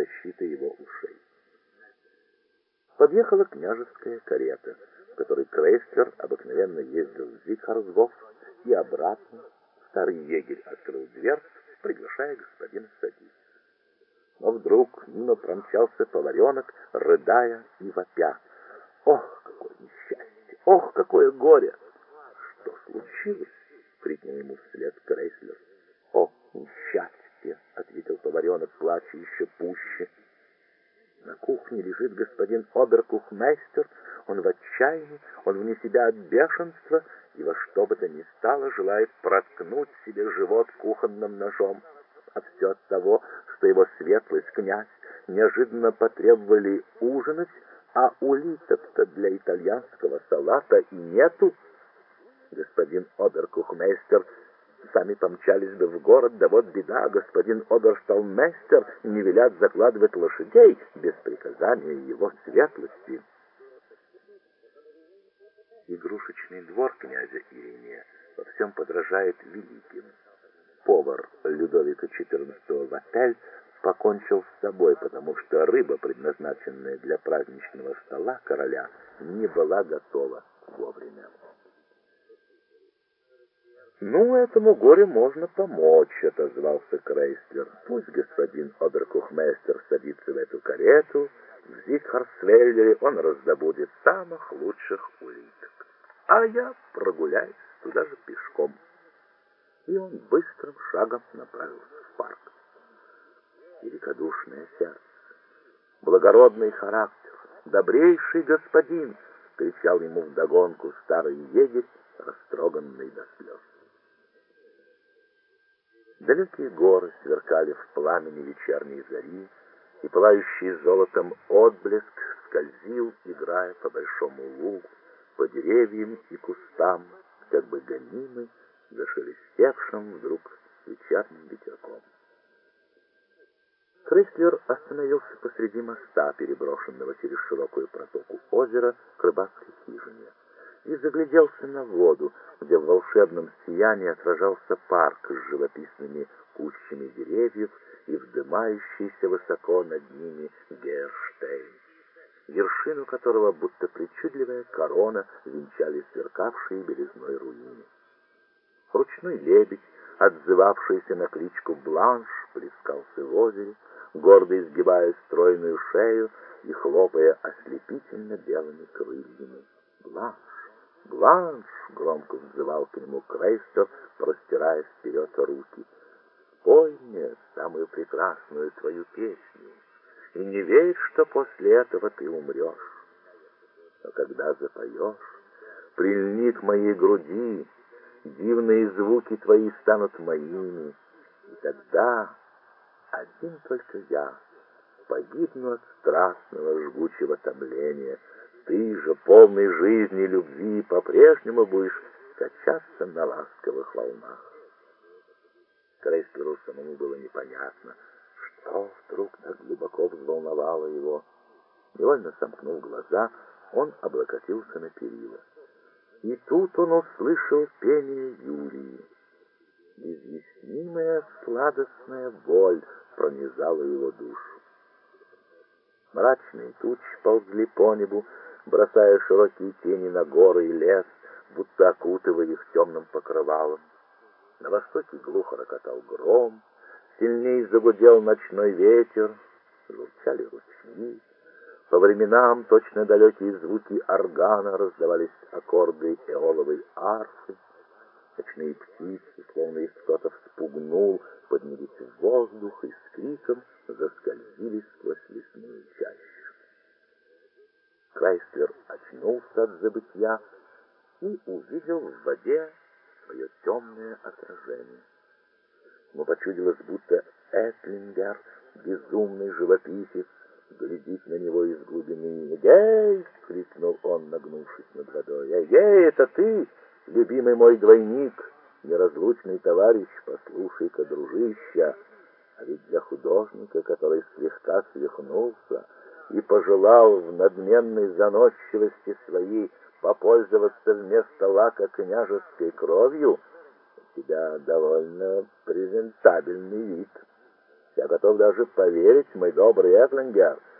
защитой его ушей. Подъехала княжеская карета, в которой Крейслер обыкновенно ездил в Зигхарсгоф и обратно. Старый егерь открыл дверцу, приглашая господина садиться. Но вдруг мимо промчался поваренок, рыдая и вопя. «Ох, какое несчастье! Ох, какое горе!» «Что случилось?» — крикнул ему вслед Крейслер. «О, несчастье!» — ответил поваренок, плача еще пуще. «На кухне лежит господин оберкухмейстер. Он в отчаянии, он вне себя от бешенства и во что бы то ни стало желает проткнуть себе живот кухонным ножом. А все от того, что его светлость князь неожиданно потребовали ужинать, а улиток-то для итальянского салата и нету. Господин оберкухмейстер сами помчались бы в город, да вот беда, господин обершталмейстер не велят закладывать лошадей без приказания его светлости». Игрушечный двор князя Ириния во всем подражает великим. Повар Людовика XIV Ватель покончил с собой, потому что рыба, предназначенная для праздничного стола короля, не была готова вовремя. «Ну, этому горю можно помочь», — отозвался Крейслер. «Пусть господин оберкухмейстер садится в эту карету, в Зигхарсвельдере он раздобудет самых лучших улиток, а я прогуляюсь туда же пешком». И он быстрым шагом направился в парк. Великодушное сердце, благородный характер, добрейший господин, — кричал ему вдогонку старый егерь, растроганный до слез. Далекие горы сверкали в пламени вечерней зари, и пылающий золотом отблеск скользил, играя по большому лугу, по деревьям и кустам, как бы гонимый зашелестевшим вдруг вечерним ветерком. Крейслер остановился посреди моста, переброшенного через широкую протоку озера к рыбацкой хижине, и загляделся на воду, где в волшебном сиянии отражался парк с живописными кущами деревьев и вздымающийся высоко над ними Герштейн, вершину которого, будто причудливая корона, венчали сверкавшие белизной руины. Ручной лебедь, отзывавшийся на кличку Бланш, плескался в озере, гордо изгибая стройную шею и хлопая ослепительно белыми крыльями. «Бланш! Бланш!» — громко взывал к нему Крейслер, простирая вперед руки. «Спой мне самую прекрасную твою песню, и не верь, что после этого ты умрешь. Но когда запоешь, прильни к моей груди, дивные звуки твои станут моими, и тогда один только я погибну от страстного жгучего томления. Ты же, полный жизни и любви, по-прежнему будешь качаться на ласковых волнах». Крейслеру самому было непонятно, что вдруг так глубоко взволновало его. Невольно сомкнув глаза, он облокотился на перила. И тут он услышал пение Юлии. Неизъяснимая сладостная боль пронизала его душу. Мрачные тучи ползли по небу, бросая широкие тени на горы и лес, будто окутывая их темным покрывалом. На востоке глухо рокотал гром, сильней загудел ночной ветер, журчали ручьи. По временам точно далекие звуки органа раздавались аккорды эоловой арфы. Ночные птицы, словно их кто-то вспугнул, поднялись в воздух и с криком заскользили сквозь лесную чащу. Крейслер очнулся от забытья и увидел в воде свое темное отражение. Ему почудилось, будто Этлингер, безумный живописец, глядит на него из глубины. «Эгей!» — крикнул он, нагнувшись над водой. «Эгей, это ты, любимый мой двойник, неразлучный товарищ, послушай-ка, дружища, а ведь для художника, который слегка свихнулся и пожелал в надменной заносчивости своей попользоваться вместо лака княжеской кровью, у тебя довольно презентабельный вид. Я готов даже поверить, мой добрый Этлингер,